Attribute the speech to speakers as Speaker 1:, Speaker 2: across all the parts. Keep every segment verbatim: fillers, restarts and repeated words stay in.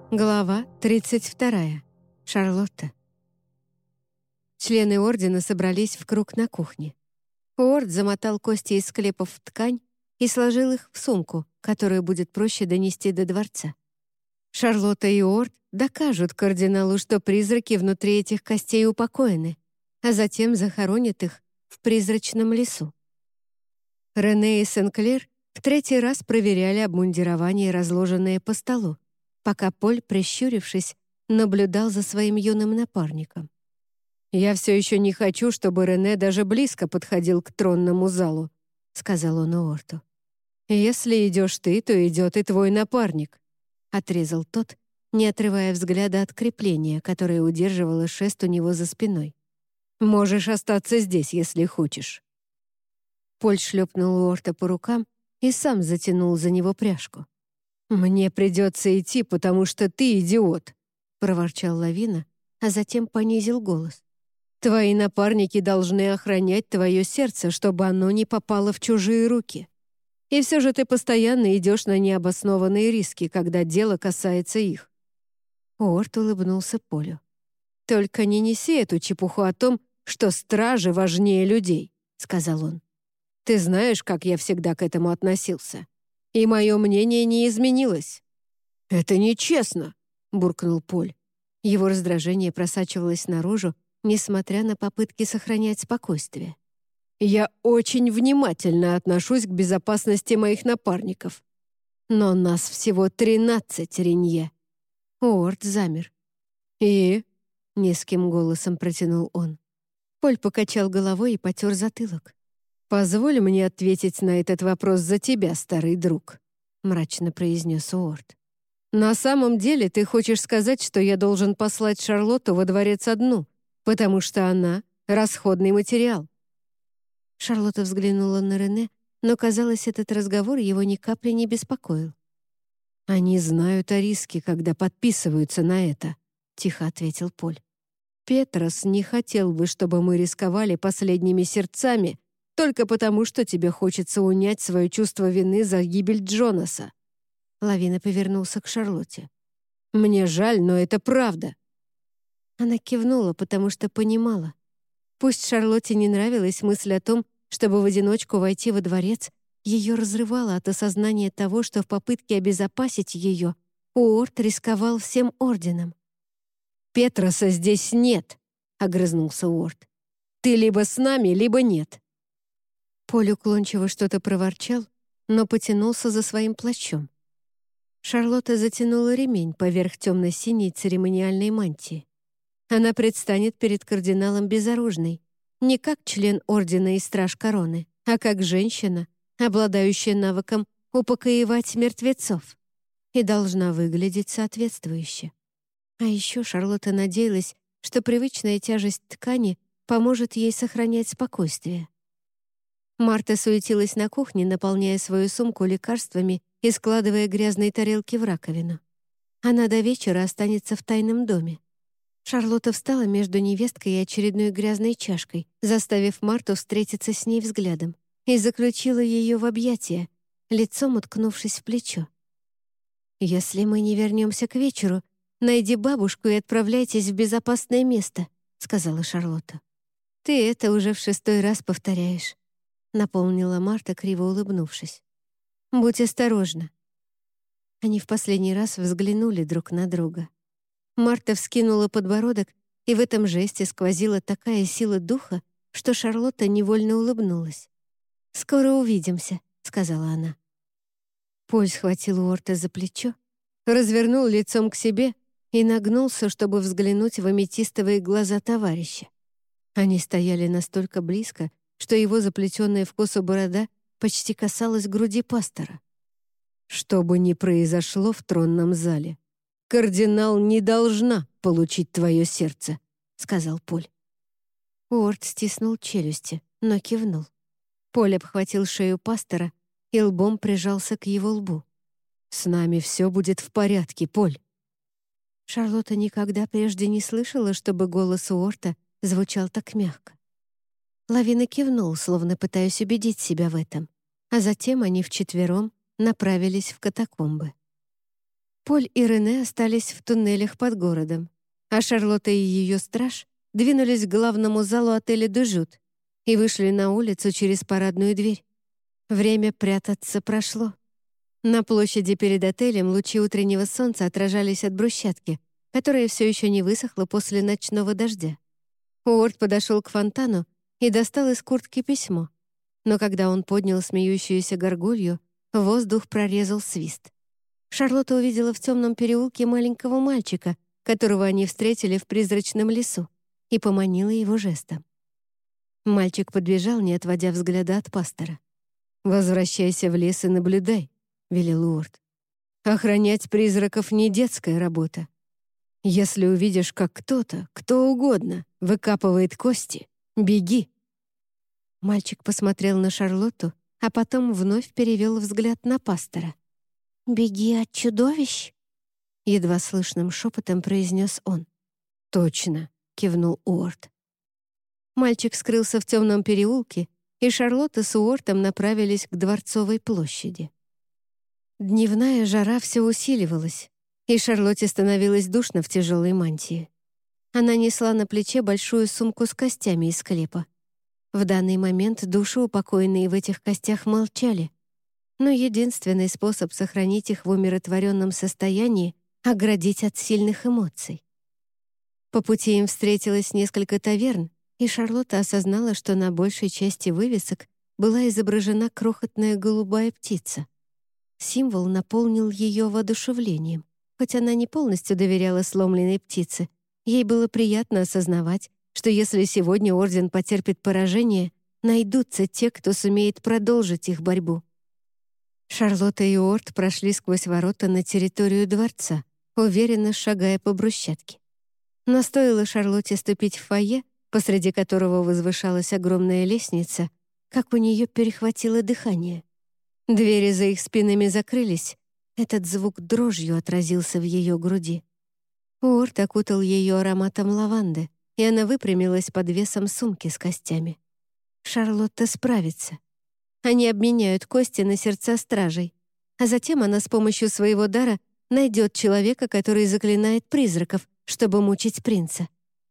Speaker 1: Глава тридцать вторая. Шарлотта. Члены Ордена собрались в круг на кухне. Уорд замотал кости из склепов в ткань и сложил их в сумку, которую будет проще донести до дворца. Шарлотта и Уорд докажут кардиналу, что призраки внутри этих костей упокоены, а затем захоронят их в призрачном лесу. Рене и Сен-Клер в третий раз проверяли обмундирование, разложенное по столу, пока Поль, прищурившись, наблюдал за своим юным напарником. «Я все еще не хочу, чтобы Рене даже близко подходил к тронному залу», — сказал он Уорту. «Если идешь ты, то идет и твой напарник», — отрезал тот, не отрывая взгляда от крепления, которое удерживало шест у него за спиной. «Можешь остаться здесь, если хочешь». Поль шлепнул Уорта по рукам и сам затянул за него пряжку. «Мне придется идти, потому что ты идиот», — проворчал Лавина, а затем понизил голос. «Твои напарники должны охранять твое сердце, чтобы оно не попало в чужие руки. И все же ты постоянно идешь на необоснованные риски, когда дело касается их». Уорт улыбнулся Полю. «Только не неси эту чепуху о том, что стражи важнее людей», — сказал он. «Ты знаешь, как я всегда к этому относился. И мое мнение не изменилось». «Это нечестно», — буркнул Поль. Его раздражение просачивалось наружу, несмотря на попытки сохранять спокойствие. «Я очень внимательно отношусь к безопасности моих напарников. Но нас всего тринадцать, Ренье». Уорд замер. «И?» — низким голосом протянул он. Поль покачал головой и потер затылок. «Позволь мне ответить на этот вопрос за тебя, старый друг», — мрачно произнес Уорд. «На самом деле ты хочешь сказать, что я должен послать Шарлотту во дворец одну, потому что она — расходный материал». Шарлотта взглянула на Рене, но, казалось, этот разговор его ни капли не беспокоил. «Они знают о риске, когда подписываются на это», — тихо ответил Поль. «Петрос не хотел бы, чтобы мы рисковали последними сердцами, только потому, что тебе хочется унять свое чувство вины за гибель Джонаса». Лавина повернулся к Шарлотте. «Мне жаль, но это правда». Она кивнула, потому что понимала. Пусть Шарлотте не нравилась мысль о том, чтобы в одиночку войти во дворец, ее разрывало от осознания того, что в попытке обезопасить ее Уорд рисковал всем орденом. «Петроса здесь нет», — огрызнулся Уорд. «Ты либо с нами, либо нет». Поль уклончиво что-то проворчал, но потянулся за своим плащом. Шарлотта затянула ремень поверх темно-синей церемониальной мантии. Она предстанет перед кардиналом безоружной, не как член ордена и страж короны, а как женщина, обладающая навыком упокоивать мертвецов, и должна выглядеть соответствующе. А еще Шарлотта надеялась, что привычная тяжесть ткани поможет ей сохранять спокойствие. Марта суетилась на кухне, наполняя свою сумку лекарствами и складывая грязные тарелки в раковину. Она до вечера останется в тайном доме. Шарлотта встала между невесткой и очередной грязной чашкой, заставив Марту встретиться с ней взглядом, и заключила ее в объятия, лицом уткнувшись в плечо. «Если мы не вернемся к вечеру, найди бабушку и отправляйтесь в безопасное место», — сказала Шарлотта. «Ты это уже в шестой раз повторяешь», — напомнила Марта, криво улыбнувшись. «Будь осторожна». Они в последний раз взглянули друг на друга. Марта вскинула подбородок, и в этом жесте сквозила такая сила духа, что Шарлотта невольно улыбнулась. «Скоро увидимся», — сказала она. Поль схватил Уорта за плечо, развернул лицом к себе и нагнулся, чтобы взглянуть в аметистовые глаза товарища. Они стояли настолько близко, что его заплетенная в косу борода почти касалась груди пастора. «Что бы ни произошло в тронном зале, кардинал не должна получить твое сердце», — сказал Поль. Уорд стиснул челюсти, но кивнул. Поль обхватил шею пастора и лбом прижался к его лбу. «С нами все будет в порядке, Поль». Шарлотта никогда прежде не слышала, чтобы голос Уорта звучал так мягко. Лавина кивнул, словно пытаясь убедить себя в этом, а затем они вчетвером направились в катакомбы. Поль и Рене остались в туннелях под городом, а Шарлотта и ее страж двинулись к главному залу отеля «Дежут» и вышли на улицу через парадную дверь. Время прятаться прошло. На площади перед отелем лучи утреннего солнца отражались от брусчатки, которая все еще не высохла после ночного дождя. Уорд подошел к фонтану и достал из куртки письмо. Но когда он поднял смеющуюся горгулью, воздух прорезал свист. Шарлотта увидела в темном переулке маленького мальчика, которого они встретили в призрачном лесу, и поманила его жестом. Мальчик подбежал, не отводя взгляда от пастора. «Возвращайся в лес и наблюдай», — велел Уорд. «Охранять призраков — не детская работа. Если увидишь, как кто-то, кто угодно, выкапывает кости, беги». Мальчик посмотрел на Шарлотту, а потом вновь перевел взгляд на пастора. «Беги от чудовищ?» — едва слышным шепотом произнес он. «Точно», — кивнул Уорд. Мальчик скрылся в темном переулке, и Шарлотта с Уортом направились к Дворцовой площади. Дневная жара все усиливалась, и Шарлотте становилось душно в тяжелой мантии. Она несла на плече большую сумку с костями из склепа. В данный момент души, упокоенные в этих костях, молчали, но единственный способ сохранить их в умиротворенном состоянии — оградить от сильных эмоций. По пути им встретилось несколько таверн, и Шарлотта осознала, что на большей части вывесок была изображена крохотная голубая птица. Символ наполнил ее воодушевлением. Хоть она не полностью доверяла сломленной птице, ей было приятно осознавать, что если сегодня Орден потерпит поражение, найдутся те, кто сумеет продолжить их борьбу. Шарлотта и Уорд прошли сквозь ворота на территорию дворца, уверенно шагая по брусчатке. Но стоило Шарлотте ступить в фойе, посреди которого возвышалась огромная лестница, как у нее перехватило дыхание. Двери за их спинами закрылись. Этот звук дрожью отразился в ее груди. Уорд окутал ее ароматом лаванды, и она выпрямилась под весом сумки с костями. Шарлотта справится. Они обменяют кости на сердца стражей, а затем она с помощью своего дара найдет человека, который заклинает призраков, чтобы мучить принца.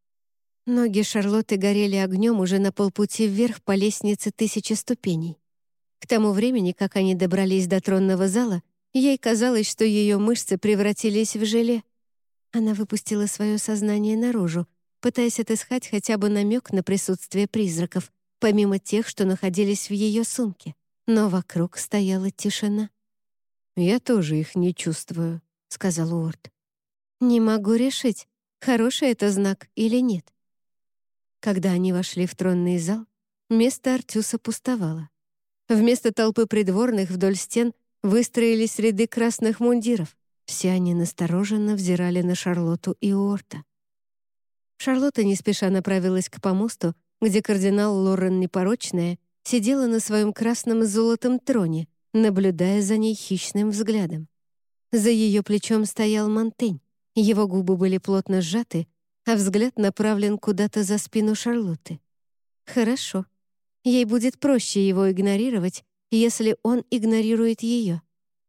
Speaker 1: Ноги Шарлотты горели огнем уже на полпути вверх по лестнице тысячи ступеней. К тому времени, как они добрались до тронного зала, ей казалось, что ее мышцы превратились в желе. Она выпустила свое сознание наружу, пытаясь отыскать хотя бы намек на присутствие призраков, помимо тех, что находились в ее сумке. Но вокруг стояла тишина. «Я тоже их не чувствую», — сказал Уорд. «Не могу решить, хороший это знак или нет». Когда они вошли в тронный зал, место Артюса пустовало. Вместо толпы придворных вдоль стен выстроились ряды красных мундиров. Все они настороженно взирали на Шарлотту и Уорта. Шарлотта не спеша направилась к помосту, где кардинал Лорен Непорочная сидела на своем красном с золотом троне, наблюдая за ней хищным взглядом. За ее плечом стоял Монтень, его губы были плотно сжаты, а взгляд направлен куда-то за спину Шарлотты. Хорошо. Ей будет проще его игнорировать, если он игнорирует ее.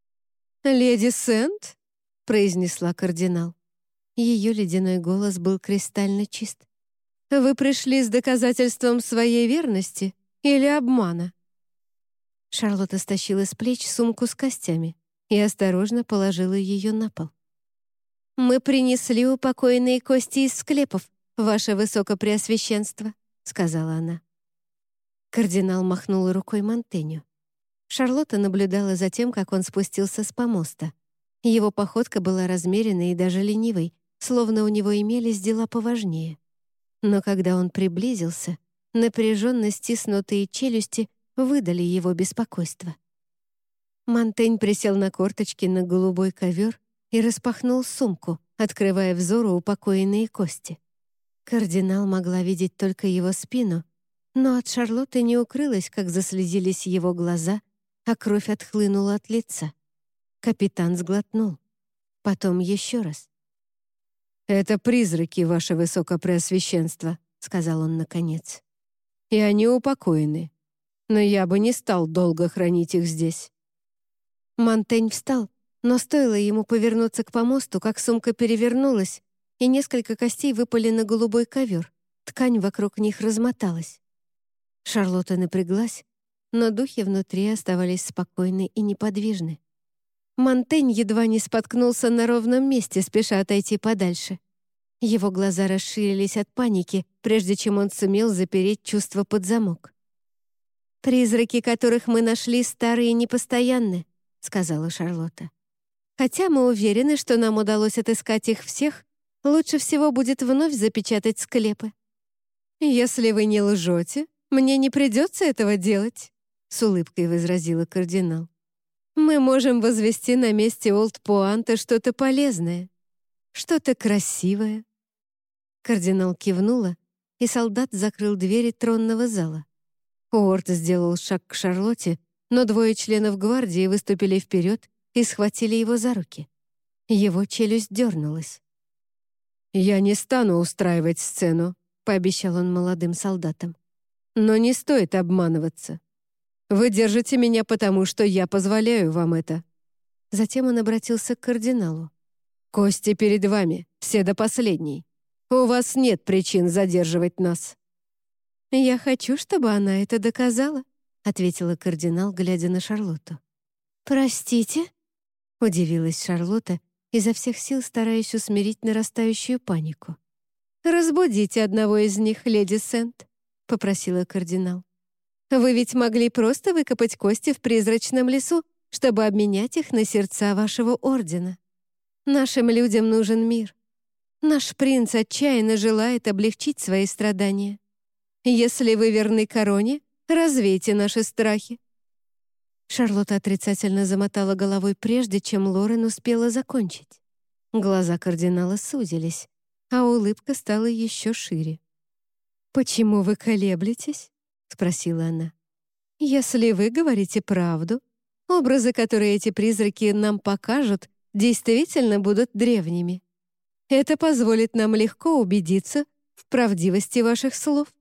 Speaker 1: «Леди Сент?» — произнесла кардинал. Ее ледяной голос был кристально чист. «Вы пришли с доказательством своей верности или обмана?» Шарлотта стащила с плеч сумку с костями и осторожно положила ее на пол. «Мы принесли упокоенные кости из склепов, ваше высокопреосвященство», — сказала она. Кардинал махнул рукой Монтеню. Шарлотта наблюдала за тем, как он спустился с помоста. Его походка была размеренной и даже ленивой, словно у него имелись дела поважнее. Но когда он приблизился, напряженно стиснутые челюсти выдали его беспокойство. Монтень присел на корточки на голубой ковер и распахнул сумку, открывая взору упокоенные кости. Кардинал могла видеть только его спину, но от Шарлотты не укрылось, как заслезились его глаза, а кровь отхлынула от лица. Капитан сглотнул. Потом еще раз. «Это призраки, ваше высокопреосвященство», — сказал он наконец. «И они упокоены. Но я бы не стал долго хранить их здесь». Монтень встал, Но стоило ему повернуться к помосту, как сумка перевернулась, и несколько костей выпали на голубой ковер. Ткань вокруг них размоталась. Шарлотта напряглась, но духи внутри оставались спокойны и неподвижны. Монтень едва не споткнулся на ровном месте, спеша отойти подальше. Его глаза расширились от паники, прежде чем он сумел запереть чувство под замок. «Призраки, которых мы нашли, старые и непостоянны», — сказала Шарлотта. «Хотя мы уверены, что нам удалось отыскать их всех, лучше всего будет вновь запечатать склепы». «Если вы не лжете, мне не придется этого делать», — с улыбкой возразила кардинал. «Мы можем возвести на месте Олд-Пуанта что-то полезное, что-то красивое». Кардинал кивнула, и солдат закрыл двери тронного зала. Уорд сделал шаг к Шарлотте, но двое членов гвардии выступили вперед и схватили его за руки. Его челюсть дернулась. «Я не стану устраивать сцену», — пообещал он молодым солдатам. «Но не стоит обманываться. Вы держите меня потому, что я позволяю вам это». Затем он обратился к кардиналу. «Кости перед вами, все до последней. У вас нет причин задерживать нас». «Я хочу, чтобы она это доказала», — ответила кардинал, глядя на Шарлотту. «Простите?» — удивилась Шарлотта, изо всех сил стараясь усмирить нарастающую панику. «Разбудите одного из них, леди Сент», — попросила кардинал. «Вы ведь могли просто выкопать кости в призрачном лесу, чтобы обменять их на сердца вашего ордена. Нашим людям нужен мир. Наш принц отчаянно желает облегчить свои страдания. Если вы верны короне, развейте наши страхи». Шарлотта отрицательно замотала головой, прежде чем Лорен успела закончить. Глаза кардинала сузились, а улыбка стала еще шире. «Почему вы колеблетесь?» — спросила она. «Если вы говорите правду, образы, которые эти призраки нам покажут, действительно будут древними. Это позволит нам легко убедиться в правдивости ваших слов».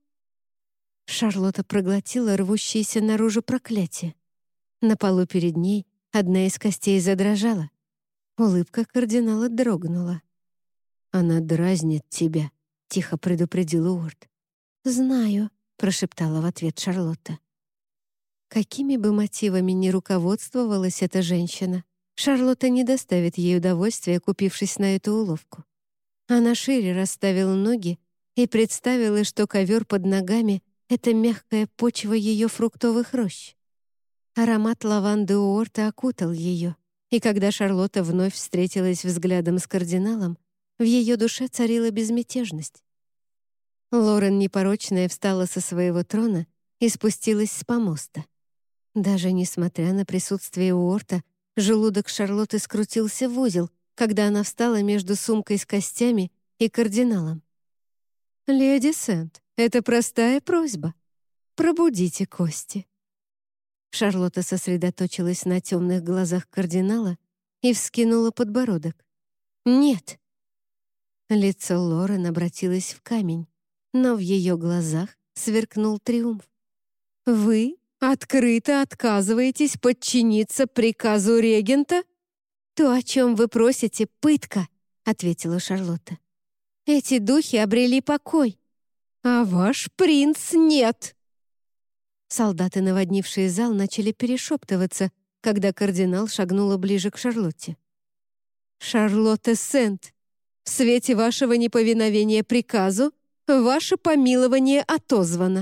Speaker 1: Шарлотта проглотила рвущееся наружу проклятие. На полу перед ней одна из костей задрожала. Улыбка кардинала дрогнула. «Она дразнит тебя», — тихо предупредил Уорд. «Знаю», — прошептала в ответ Шарлотта. Какими бы мотивами ни руководствовалась эта женщина, Шарлотта не доставит ей удовольствия, купившись на эту уловку. Она шире расставила ноги и представила, что ковер под ногами — это мягкая почва ее фруктовых рощ. Аромат лаванды Уорта окутал ее, и когда Шарлотта вновь встретилась взглядом с кардиналом, в ее душе царила безмятежность. Лорен непорочная встала со своего трона и спустилась с помоста. Даже несмотря на присутствие Уорта, желудок Шарлотты скрутился в узел, когда она встала между сумкой с костями и кардиналом. «Леди Сент, это простая просьба. Пробудите кости». Шарлотта сосредоточилась на темных глазах кардинала и вскинула подбородок. «Нет». Лицо Лорен обратилось в камень, но в ее глазах сверкнул триумф. «Вы открыто отказываетесь подчиниться приказу регента?» «То, о чем вы просите, пытка», — ответила Шарлотта. «Эти духи обрели покой, а ваш принц нет». Солдаты, наводнившие зал, начали перешептываться, когда кардинал шагнула ближе к Шарлотте. «Шарлотта Сент, в свете вашего неповиновения приказу ваше помилование отозвано».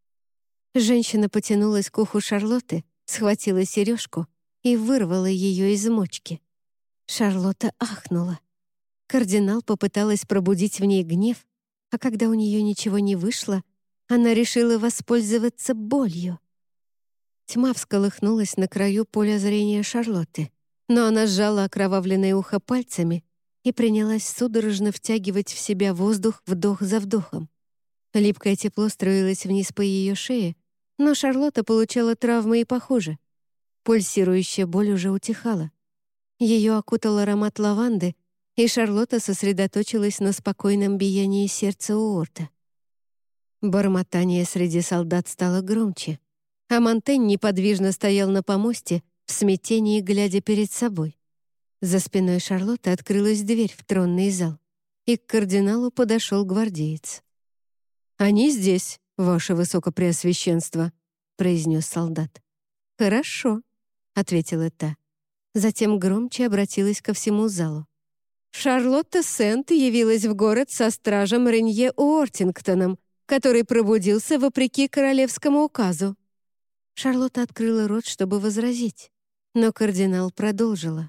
Speaker 1: Женщина потянулась к уху Шарлотты, схватила сережку и вырвала ее из мочки. Шарлотта ахнула. Кардинал попыталась пробудить в ней гнев, а когда у нее ничего не вышло, она решила воспользоваться болью. Тьма всколыхнулась на краю поля зрения Шарлотты, но она сжала окровавленное ухо пальцами и принялась судорожно втягивать в себя воздух вдох за вдохом. Липкое тепло струилось вниз по ее шее, но Шарлотта получала травмы и похуже. Пульсирующая боль уже утихала. Ее окутал аромат лаванды, и Шарлотта сосредоточилась на спокойном биении сердца Уорта. Бормотание среди солдат стало громче, а Монтень неподвижно стоял на помосте, в смятении глядя перед собой. За спиной Шарлотты открылась дверь в тронный зал, и к кардиналу подошел гвардеец. «Они здесь, ваше высокопреосвященство», — произнес солдат. «Хорошо», — ответила та. Затем громче обратилась ко всему залу. «Шарлотта Сент явилась в город со стражем Ренье Уортингтоном, который пробудился вопреки королевскому указу». Шарлотта открыла рот, чтобы возразить, но кардинал продолжила.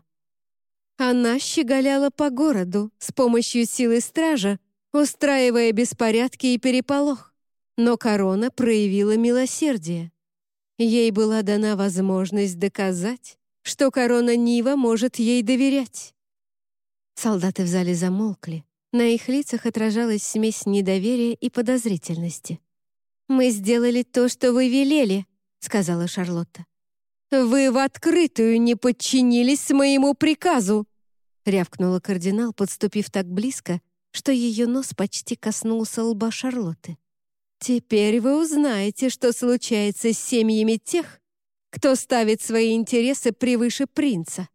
Speaker 1: «Она щеголяла по городу с помощью силы стража, устраивая беспорядки и переполох, но корона проявила милосердие. Ей была дана возможность доказать, что корона Нива может ей доверять». Солдаты в зале замолкли. На их лицах отражалась смесь недоверия и подозрительности. «Мы сделали то, что вы велели», — сказала Шарлотта. «Вы в открытую не подчинились моему приказу», — рявкнула кардинал, подступив так близко, что ее нос почти коснулся лба Шарлотты. «Теперь вы узнаете, что случается с семьями тех, кто ставит свои интересы превыше принца».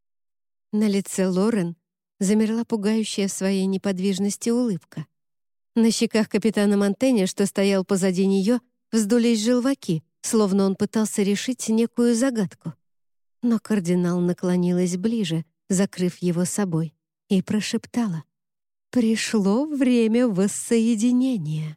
Speaker 1: На лице Лорен замерла пугающая в своей неподвижности улыбка. На щеках капитана Монтэня, что стоял позади нее, вздулись желваки, словно он пытался решить некую загадку. Но кардинал наклонилась ближе, закрыв его собой, и прошептала: «Пришло время воссоединения».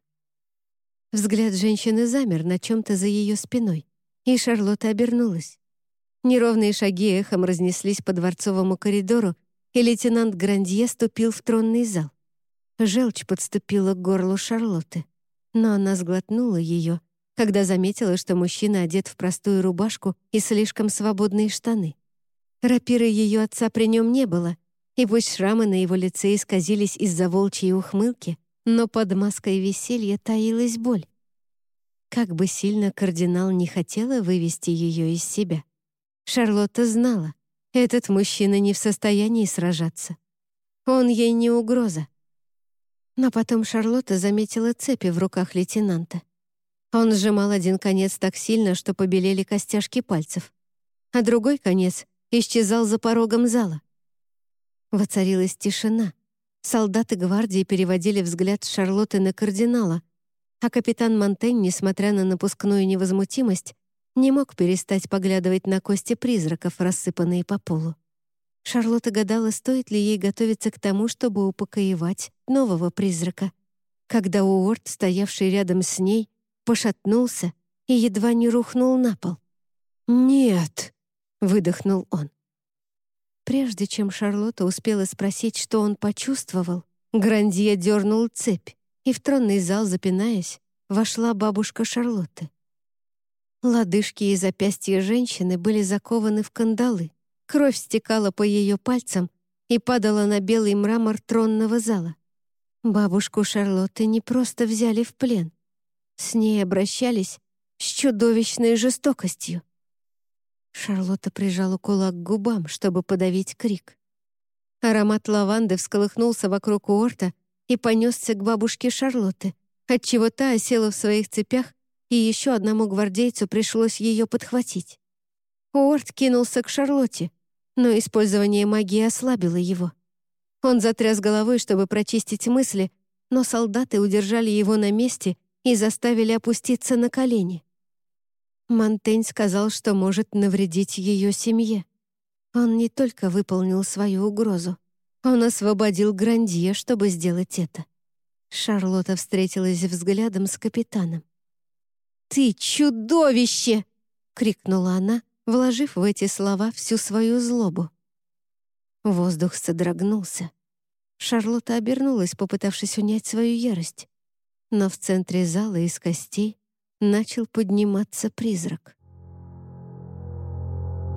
Speaker 1: Взгляд женщины замер на чем-то за ее спиной, и Шарлотта обернулась. Неровные шаги эхом разнеслись по дворцовому коридору, и лейтенант Грандье ступил в тронный зал. Желчь подступила к горлу Шарлотты, но она сглотнула ее, когда заметила, что мужчина одет в простую рубашку и слишком свободные штаны. Рапиры ее отца при нем не было, и пусть шрамы на его лице исказились из-за волчьей ухмылки, но под маской веселья таилась боль. Как бы сильно кардинал не хотела вывести ее из себя, Шарлотта знала, этот мужчина не в состоянии сражаться. Он ей не угроза. Но потом Шарлотта заметила цепи в руках лейтенанта. Он сжимал один конец так сильно, что побелели костяшки пальцев, а другой конец исчезал за порогом зала. Воцарилась тишина. Солдаты гвардии переводили взгляд с Шарлотты на кардинала, а капитан Монтень, несмотря на напускную невозмутимость, не мог перестать поглядывать на кости призраков, рассыпанные по полу. Шарлотта гадала, стоит ли ей готовиться к тому, чтобы упокоевать нового призрака, когда Уорд, стоявший рядом с ней, пошатнулся и едва не рухнул на пол. «Нет!» — выдохнул он. Прежде чем Шарлотта успела спросить, что он почувствовал, Грандье дернул цепь, и в тронный зал, запинаясь, вошла бабушка Шарлотты. Лодыжки и запястья женщины были закованы в кандалы. Кровь стекала по ее пальцам и падала на белый мрамор тронного зала. Бабушку Шарлотты не просто взяли в плен. С ней обращались с чудовищной жестокостью. Шарлотта прижала кулак к губам, чтобы подавить крик. Аромат лаванды всколыхнулся вокруг Уорта и понесся к бабушке Шарлотты, отчего та осела в своих цепях, и еще одному гвардейцу пришлось ее подхватить. Уорд кинулся к Шарлотте, но использование магии ослабило его. Он затряс головой, чтобы прочистить мысли, но солдаты удержали его на месте и заставили опуститься на колени. Монтень сказал, что может навредить ее семье. Он не только выполнил свою угрозу, он освободил Грандье, чтобы сделать это. Шарлотта встретилась взглядом с капитаном. «Ты чудовище!» — крикнула она, вложив в эти слова всю свою злобу. Воздух содрогнулся. Шарлотта обернулась, попытавшись унять свою ярость. Но в центре зала из костей начал подниматься призрак.